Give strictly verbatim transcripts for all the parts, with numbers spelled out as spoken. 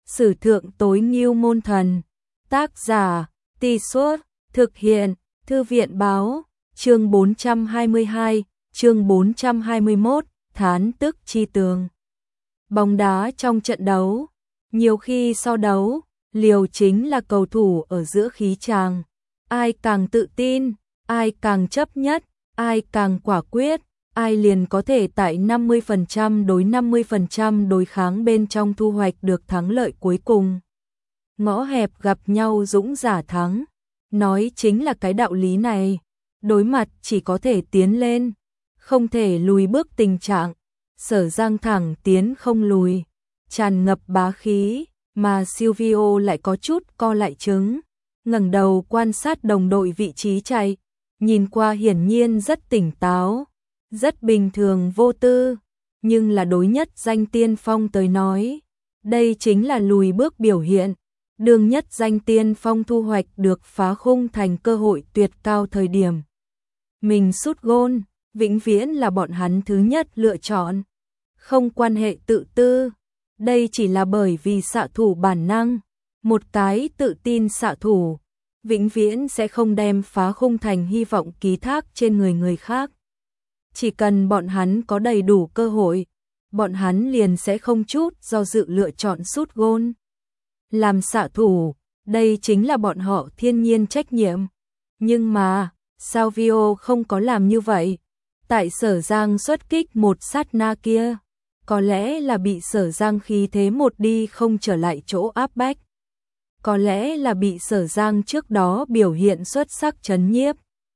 Sử thượng tối ngưu môn thần. Tác giả, Tì Suốt, thực hiện, Thư viện báo, chương bốn trăm hai mươi hai, chương bốn trăm hai mươi mốt, thán tức chi tường. Bóng đá trong trận đấu, nhiều khi so đấu, liều chính là cầu thủ ở giữa khí tràng. Ai càng tự tin, ai càng chấp nhất, ai càng quả quyết, ai liền có thể tại năm mươi phần trăm đối năm mươi phần trăm đối kháng bên trong thu hoạch được thắng lợi cuối cùng. Ngõ hẹp gặp nhau dũng giả thắng, nói chính là cái đạo lý này. Đối mặt chỉ có thể tiến lên, không thể lùi bước tình trạng. Sở Giang thẳng tiến không lùi, tràn ngập bá khí, mà Silvio lại có chút co lại trứng, ngẩng đầu quan sát đồng đội vị trí chạy, nhìn qua hiển nhiên rất tỉnh táo, rất bình thường vô tư, nhưng là đối nhất danh tiên phong tới nói, đây chính là lùi bước biểu hiện. Đường nhất danh tiên phong thu hoạch được phá khung thành cơ hội tuyệt cao thời điểm. Mình sút gôn, vĩnh viễn là bọn hắn thứ nhất lựa chọn. Không quan hệ tự tư, đây chỉ là bởi vì xạ thủ bản năng. Một cái tự tin xạ thủ, vĩnh viễn sẽ không đem phá khung thành hy vọng ký thác trên người người khác. Chỉ cần bọn hắn có đầy đủ cơ hội, bọn hắn liền sẽ không chút do dự lựa chọn sút gôn. Làm xạ thủ, đây chính là bọn họ thiên nhiên trách nhiệm. Nhưng mà, Salvio không có làm như vậy. Tại Sở Giang xuất kích một sát na kia, có lẽ là bị Sở Giang khí thế một đi không trở lại chỗ áp bách. Có lẽ là bị Sở Giang trước đó biểu hiện xuất sắc trấn nhiếp.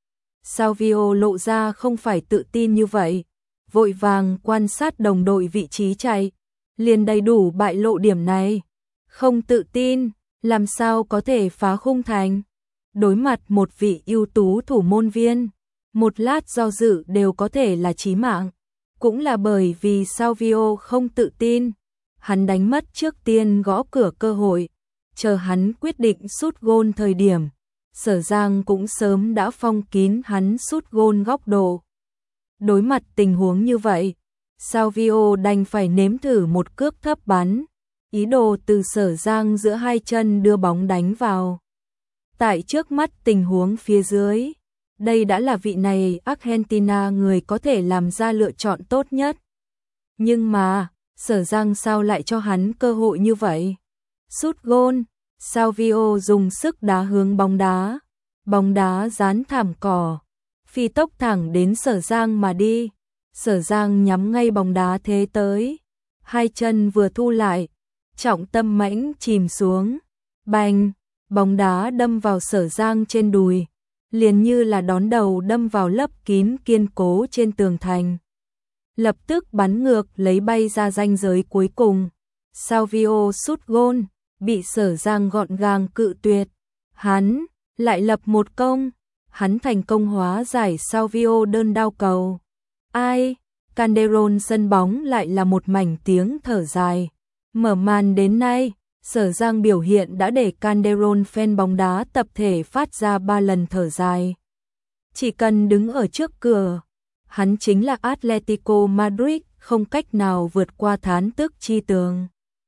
Salvio lộ ra không phải tự tin như vậy, vội vàng quan sát đồng đội vị trí chạy, liền đầy đủ bại lộ điểm này. Không tự tin, làm sao có thể phá khung thành? Đối mặt một vị ưu tú thủ môn viên, một lát do dự đều có thể là chí mạng. Cũng là bởi vì Salvio không tự tin, hắn đánh mất trước tiên gõ cửa cơ hội, chờ hắn quyết định sút gôn thời điểm. Sở Giang cũng sớm đã phong kín hắn sút gôn góc độ. Đối mặt tình huống như vậy, Salvio đành phải nếm thử một cước thấp bắn, ý đồ từ Sở Giang giữa hai chân đưa bóng đánh vào. Tại trước mắt tình huống phía dưới, đây đã là vị này Argentina người có thể làm ra lựa chọn tốt nhất. Nhưng mà, Sở Giang sao lại cho hắn cơ hội như vậy? Sút gôn, Salvio dùng sức đá hướng bóng đá, bóng đá dán thảm cỏ, phi tốc thẳng đến Sở Giang mà đi. Sở Giang nhắm ngay bóng đá thế tới, hai chân vừa thu lại, trọng tâm mãnh chìm xuống, bành, bóng đá đâm vào Sở Giang trên đùi, liền như là đón đầu đâm vào lấp kín kiên cố trên tường thành. Lập tức bắn ngược lấy bay ra ranh giới cuối cùng. Salvio sút gôn, bị Sở Giang gọn gàng cự tuyệt. Hắn lại lập một công, hắn thành công hóa giải Salvio đơn đao cầu. Ai, Calderon sân bóng lại là một mảnh tiếng thở dài. Mở màn đến nay, Sở Giang biểu hiện đã để Calderon fan bóng đá tập thể phát ra ba lần thở dài. Chỉ cần đứng ở trước cửa, hắn chính là Atletico Madrid, không cách nào vượt qua thán tức chi tường.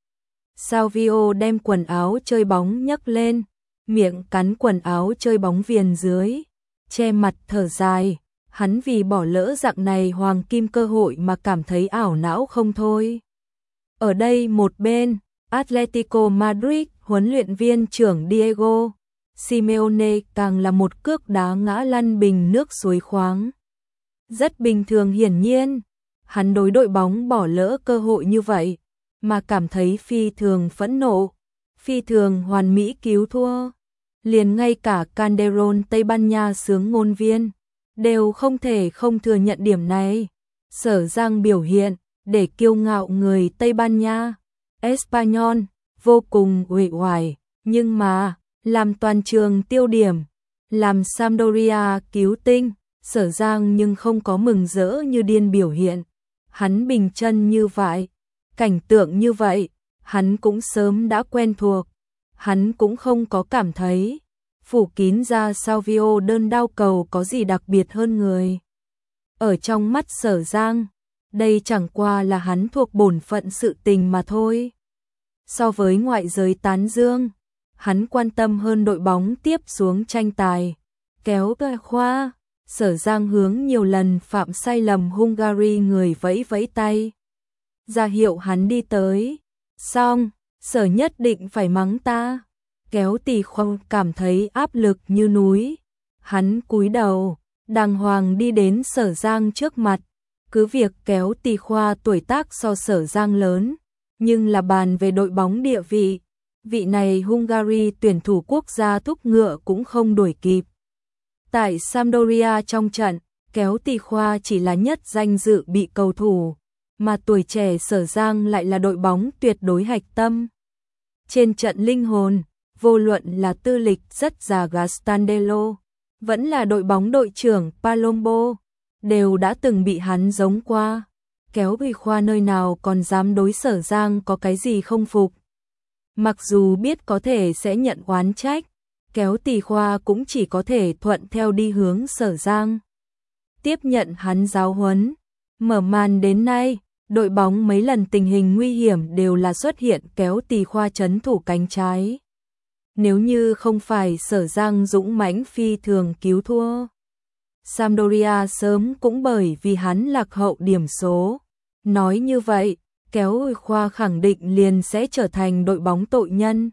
Salvio đem quần áo chơi bóng nhấc lên, miệng cắn quần áo chơi bóng viền dưới, che mặt thở dài. Hắn vì bỏ lỡ dạng này hoàng kim cơ hội mà cảm thấy ảo não không thôi. Ở đây một bên, Atletico Madrid huấn luyện viên trưởng Diego Simeone càng là một cước đá ngã lăn bình nước suối khoáng. Rất bình thường, hiển nhiên, hắn đối đội bóng bỏ lỡ cơ hội như vậy, mà cảm thấy phi thường phẫn nộ, phi thường hoàn mỹ cứu thua. Liền ngay cả Calderon Tây Ban Nha xướng ngôn viên đều không thể không thừa nhận điểm này. Sở Giang biểu hiện để kiêu ngạo người Tây Ban Nha, Espanyol, vô cùng uể oải, nhưng mà, làm toàn trường tiêu điểm, làm Sampdoria cứu tinh, Sở Giang nhưng không có mừng rỡ như điên biểu hiện. Hắn bình chân như vậy, cảnh tượng như vậy, hắn cũng sớm đã quen thuộc, hắn cũng không có cảm thấy phủ kín ra Salvio đơn đao cầu có gì đặc biệt hơn người. Ở trong mắt Sở Giang, đây chẳng qua là hắn thuộc bổn phận sự tình mà thôi. So với ngoại giới tán dương, hắn quan tâm hơn đội bóng tiếp xuống tranh tài. Kéo cái khoa, Sở Giang hướng nhiều lần phạm sai lầm Hungary người vẫy vẫy tay. Ra hiệu hắn đi tới. Xong, Sở nhất định phải mắng ta. Kéo Tỷ Khoa cảm thấy áp lực như núi. Hắn cúi đầu, đàng hoàng đi đến Sở Giang trước mặt. Cứ việc Kéo Tỷ Khoa tuổi tác so Sở Giang lớn, nhưng là bàn về đội bóng địa vị, vị này Hungary tuyển thủ quốc gia thúc ngựa cũng không đuổi kịp. Tại Sampdoria trong trận, Kéo Tỷ Khoa chỉ là nhất danh dự bị cầu thủ, mà tuổi trẻ Sở Giang lại là đội bóng tuyệt đối hạch tâm. Trên trận linh hồn, vô luận là tư lịch rất già Gastandello, vẫn là đội bóng đội trưởng Palombo, đều đã từng bị hắn giống qua. Kéo Tỷ Khoa nơi nào còn dám đối Sở Giang có cái gì không phục. Mặc dù biết có thể sẽ nhận oán trách, Kéo Tỷ Khoa cũng chỉ có thể thuận theo đi hướng Sở Giang. Tiếp nhận hắn giáo huấn. Mở màn đến nay, đội bóng mấy lần tình hình nguy hiểm đều là xuất hiện Kéo Tỷ Khoa trấn thủ cánh trái. Nếu như không phải Sở Giang dũng mãnh phi thường cứu thua, Sampdoria sớm cũng bởi vì hắn lạc hậu điểm số. Nói như vậy, Kéo Tỷ Khoa khẳng định liền sẽ trở thành đội bóng tội nhân.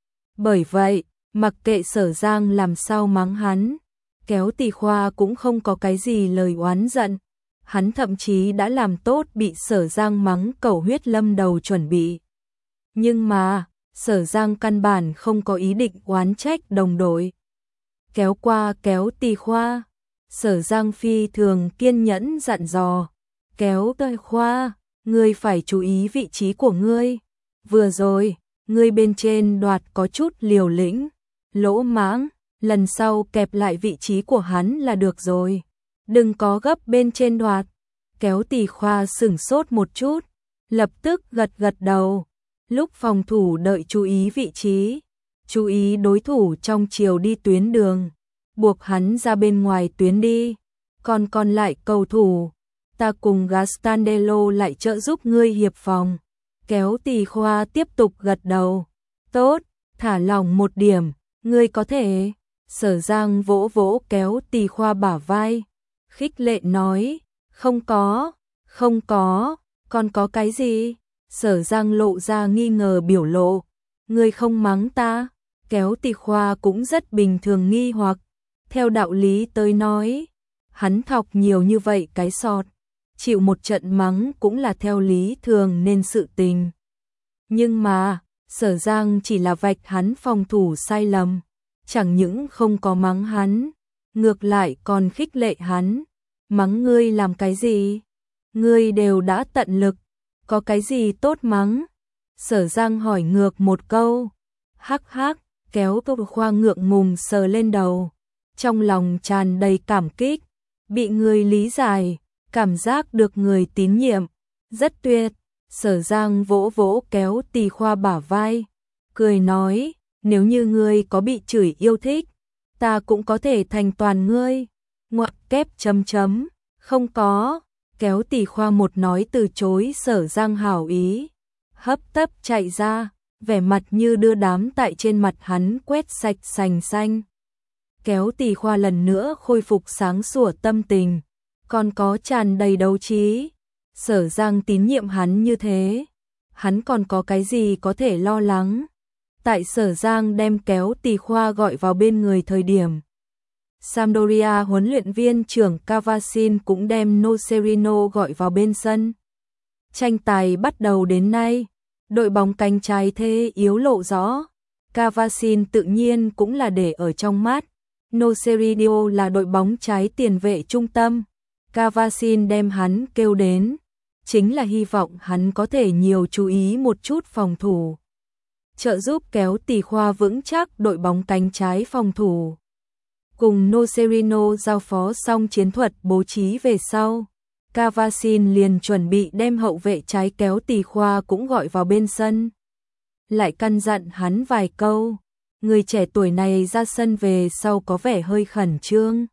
Bởi vậy, mặc kệ Sở Giang làm sao mắng hắn, Kéo Tỷ Khoa cũng không có cái gì lời oán giận. Hắn thậm chí đã làm tốt bị Sở Giang mắng cầu huyết lâm đầu chuẩn bị. Nhưng mà, Sở Giang căn bản không có ý định oán trách đồng đội. Kéo qua Kéo Tỷ Khoa, Sở Giang phi thường kiên nhẫn dặn dò. Kéo Tỷ Khoa, ngươi phải chú ý vị trí của ngươi. Vừa rồi, ngươi bên trên đoạt có chút liều lĩnh, lỗ mãng, lần sau kẹp lại vị trí của hắn là được rồi. Đừng có gấp bên trên đoạt. Kéo Tỷ Khoa sửng sốt một chút, lập tức gật gật đầu. Lúc phòng thủ đợi chú ý vị trí, chú ý đối thủ trong chiều đi tuyến đường, buộc hắn ra bên ngoài tuyến đi. Còn còn lại cầu thủ, ta cùng Gastandello lại trợ giúp ngươi hiệp phòng. Kéo Tỷ Khoa tiếp tục gật đầu. Tốt, thả lỏng một điểm, ngươi có thể. Sở Giang vỗ vỗ Kéo Tỷ Khoa bả vai, khích lệ nói, không có, không có, còn có cái gì? Sở Giang lộ ra nghi ngờ biểu lộ, ngươi không mắng ta. Kéo Tỷ Khoa cũng rất bình thường nghi hoặc, theo đạo lý tới nói, hắn thọc nhiều như vậy cái sọt, chịu một trận mắng cũng là theo lý thường nên sự tình. Nhưng mà, Sở Giang chỉ là vạch hắn phòng thủ sai lầm, chẳng những không có mắng hắn, ngược lại còn khích lệ hắn. Mắng ngươi làm cái gì? Ngươi đều đã tận lực, có cái gì tốt mắng? Sở Giang hỏi ngược một câu. Hắc hắc, Kéo Tỷ Khoa ngượng ngùng sờ lên đầu, trong lòng tràn đầy cảm kích, bị người lý giải, cảm giác được người tín nhiệm, rất tuyệt. Sở Giang vỗ vỗ Kéo Tỷ Khoa bả vai, cười nói, nếu như ngươi có bị chửi yêu thích, ta cũng có thể thành toàn ngươi. Ngoặc kép chấm chấm, không có. Kéo Tỷ Khoa một nói từ chối Sở Giang hảo ý, hấp tấp chạy ra, vẻ mặt như đưa đám tại trên mặt hắn quét sạch sành xanh. Kéo Tỷ Khoa lần nữa khôi phục sáng sủa tâm tình, còn có tràn đầy đấu trí. Sở Giang tín nhiệm hắn như thế, hắn còn có cái gì có thể lo lắng. Tại Sở Giang đem Kéo Tỷ Khoa gọi vào bên người thời điểm, Sampdoria huấn luyện viên trưởng Cavasin cũng đem Nocerino gọi vào bên sân. Tranh tài bắt đầu đến nay, đội bóng cánh trái thế yếu lộ rõ. Cavasin tự nhiên cũng là để ở trong mắt. Nocerino là đội bóng trái tiền vệ trung tâm. Cavasin đem hắn kêu đến, chính là hy vọng hắn có thể nhiều chú ý một chút phòng thủ, trợ giúp Kéo Tỷ Khoa vững chắc đội bóng cánh trái phòng thủ. Cùng Nocerino giao phó xong chiến thuật bố trí về sau, Cavasin liền chuẩn bị đem hậu vệ trái Kéo Tỷ Khoa cũng gọi vào bên sân. Lại căn dặn hắn vài câu, người trẻ tuổi này ra sân về sau có vẻ hơi khẩn trương.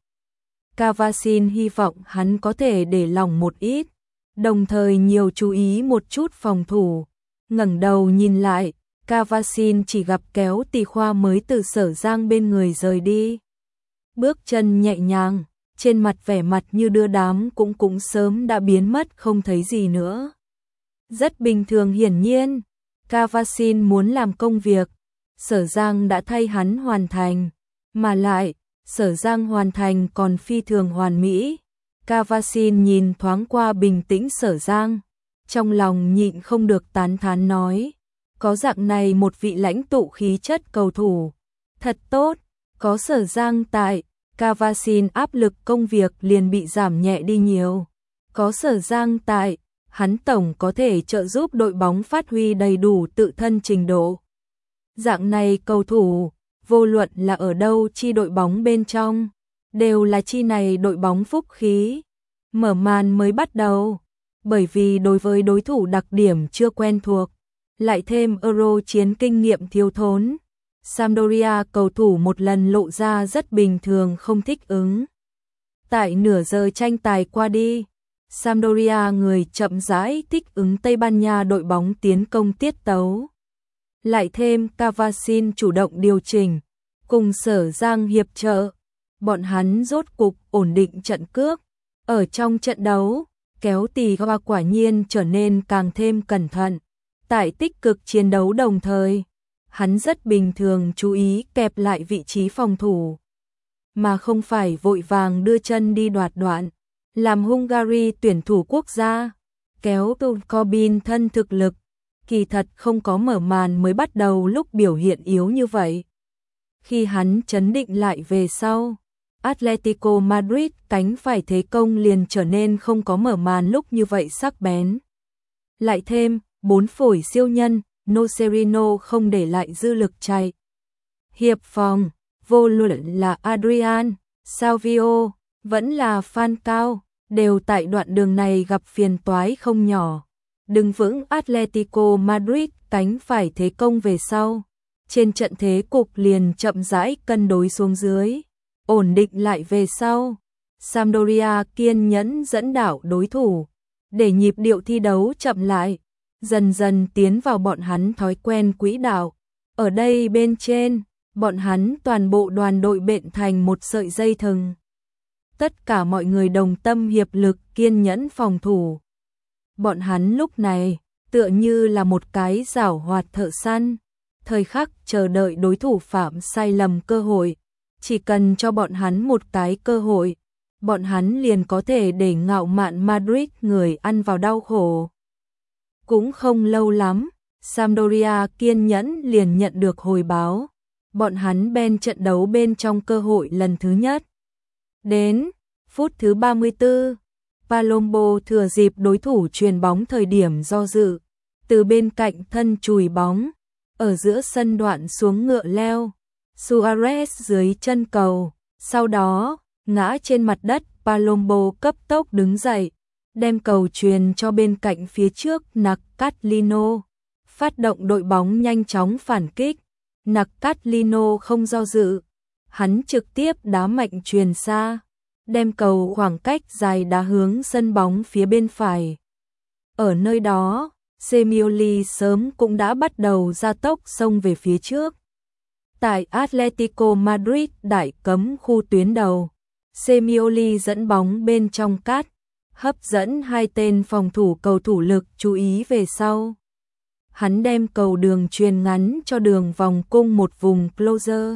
Cavasin hy vọng hắn có thể để lòng một ít, đồng thời nhiều chú ý một chút phòng thủ. Ngẩng đầu nhìn lại, Cavasin chỉ gặp Kéo Tì Khoa mới từ Sở Giang bên người rời đi. Bước chân nhẹ nhàng, trên mặt vẻ mặt như đưa đám cũng cũng sớm đã biến mất không thấy gì nữa. Rất bình thường, hiển nhiên, Cavasin muốn làm công việc, Sở Giang đã thay hắn hoàn thành, mà lại, Sở Giang hoàn thành còn phi thường hoàn mỹ. Cavasin nhìn thoáng qua bình tĩnh Sở Giang, trong lòng nhịn không được tán thán nói, có dạng này một vị lãnh tụ khí chất cầu thủ, thật tốt, có Sở Giang tại, Cavasin áp lực công việc liền bị giảm nhẹ đi nhiều. Có Sở Giang tại, hắn tổng có thể trợ giúp đội bóng phát huy đầy đủ tự thân trình độ. Dạng này cầu thủ, vô luận là ở đâu chi đội bóng bên trong, đều là chi này đội bóng phúc khí. Mở màn mới bắt đầu, bởi vì đối với đối thủ đặc điểm chưa quen thuộc, lại thêm Euro chiến kinh nghiệm thiếu thốn, Sampdoria cầu thủ một lần lộ ra rất bình thường không thích ứng. Tại nửa giờ tranh tài qua đi, Sampdoria người chậm rãi thích ứng Tây Ban Nha đội bóng tiến công tiết tấu. Lại thêm Cavasin chủ động điều chỉnh, cùng Sở Giang hiệp trợ, bọn hắn rốt cục ổn định trận cước. Ở trong trận đấu, Kéo Tì Khoa quả nhiên trở nên càng thêm cẩn thận. Tại tích cực chiến đấu đồng thời, hắn rất bình thường chú ý kẹp lại vị trí phòng thủ, mà không phải vội vàng đưa chân đi đoạt đoạn. Làm Hungary tuyển thủ quốc gia, Kéo Corbin thân thực lực, kỳ thật không có mở màn mới bắt đầu lúc biểu hiện yếu như vậy. Khi hắn chấn định lại về sau, Atletico Madrid cánh phải thế công liền trở nên không có mở màn lúc như vậy sắc bén. Lại thêm, bốn phổi siêu nhân, Nocerino không để lại dư lực chạy. Hiệp phòng, vô luận là Adrian, Salvio, vẫn là Falcao, đều tại đoạn đường này gặp phiền toái không nhỏ. Đứng vững Atletico Madrid cánh phải thế công về sau, trên trận thế cục liền chậm rãi cân đối xuống dưới, ổn định lại về sau. Sampdoria kiên nhẫn dẫn đảo đối thủ, để nhịp điệu thi đấu chậm lại, dần dần tiến vào bọn hắn thói quen quỹ đạo. Ở đây bên trên, bọn hắn toàn bộ đoàn đội bện thành một sợi dây thừng. Tất cả mọi người đồng tâm hiệp lực kiên nhẫn phòng thủ. Bọn hắn lúc này, tựa như là một cái giảo hoạt thợ săn, thời khắc chờ đợi đối thủ phạm sai lầm cơ hội. Chỉ cần cho bọn hắn một cái cơ hội, bọn hắn liền có thể để ngạo mạn Madrid người ăn vào đau khổ. Cũng không lâu lắm, Sampdoria kiên nhẫn liền nhận được hồi báo. Bọn hắn bên trận đấu bên trong cơ hội lần thứ nhất. Đến phút thứ ba mươi tư, Palombo thừa dịp đối thủ chuyền bóng thời điểm do dự, từ bên cạnh thân chùi bóng, ở giữa sân đoạn xuống ngựa leo, Suarez dưới chân cầu, sau đó ngã trên mặt đất. Palombo cấp tốc đứng dậy, đem cầu truyền cho bên cạnh phía trước Nakatlino, phát động đội bóng nhanh chóng phản kích. Nakatlino không do dự, hắn trực tiếp đá mạnh truyền xa, đem cầu khoảng cách dài đá hướng sân bóng phía bên phải. Ở nơi đó, Semioli sớm cũng đã bắt đầu gia tốc xông về phía trước. Tại Atletico Madrid đại cấm khu tuyến đầu, Semioli dẫn bóng bên trong cát, hấp dẫn hai tên phòng thủ cầu thủ lực chú ý về sau. Hắn đem cầu đường truyền ngắn cho đường vòng cung một vùng Closer.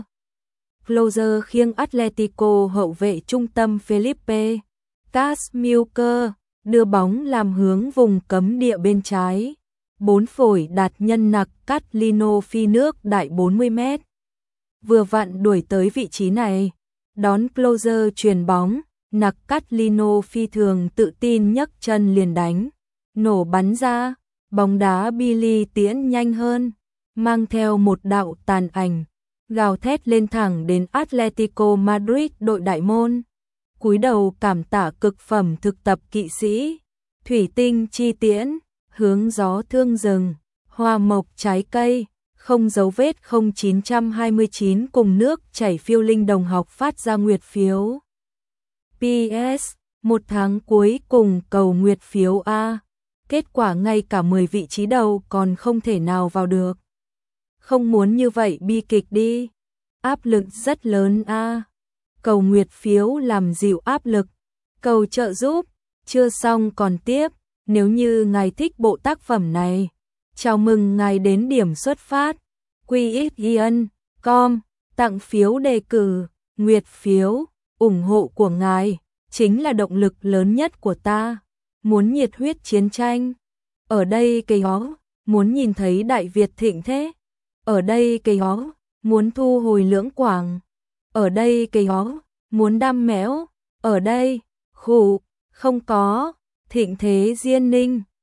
Closer khiêng Atletico hậu vệ trung tâm Felipe Casmilker, đưa bóng làm hướng vùng cấm địa bên trái. Bốn phổi đạt nhân Nakatlino phi nước đại bốn mươi mét. Vừa vặn đuổi tới vị trí này, đón Closer truyền bóng, Nakatlino phi thường tự tin nhấc chân liền đánh, nổ bắn ra, bóng đá Billy tiễn nhanh hơn, mang theo một đạo tàn ảnh, gào thét lên thẳng đến Atletico Madrid đội đại môn. Cúi đầu cảm tạ cực phẩm thực tập kỵ sĩ, thủy tinh chi tiễn, hướng gió thương rừng, hoa mộc trái cây, không dấu vết không chín hai chín cùng nước chảy phiêu linh đồng học phát ra nguyệt phiếu. pê ét, một tháng cuối cùng cầu nguyệt phiếu A. Kết quả ngay cả mười vị trí đầu còn không thể nào vào được. không muốn như vậy bi kịch đi. Áp lực rất lớn a. Cầu nguyệt phiếu làm dịu áp lực. Cầu trợ giúp, chưa xong còn tiếp. Nếu như ngài thích bộ tác phẩm này, chào mừng ngài đến điểm xuất phát quy ích yên com tặng phiếu đề cử, nguyệt phiếu, ủng hộ của ngài chính là động lực lớn nhất của ta. Muốn nhiệt huyết chiến tranh, ở đây cây ó, muốn nhìn thấy Đại Việt thịnh thế, ở đây cây ó, muốn thu hồi Lưỡng Quảng, ở đây cây ó, muốn đam mẽo, ở đây, khủ, không có, thịnh thế Diên Ninh.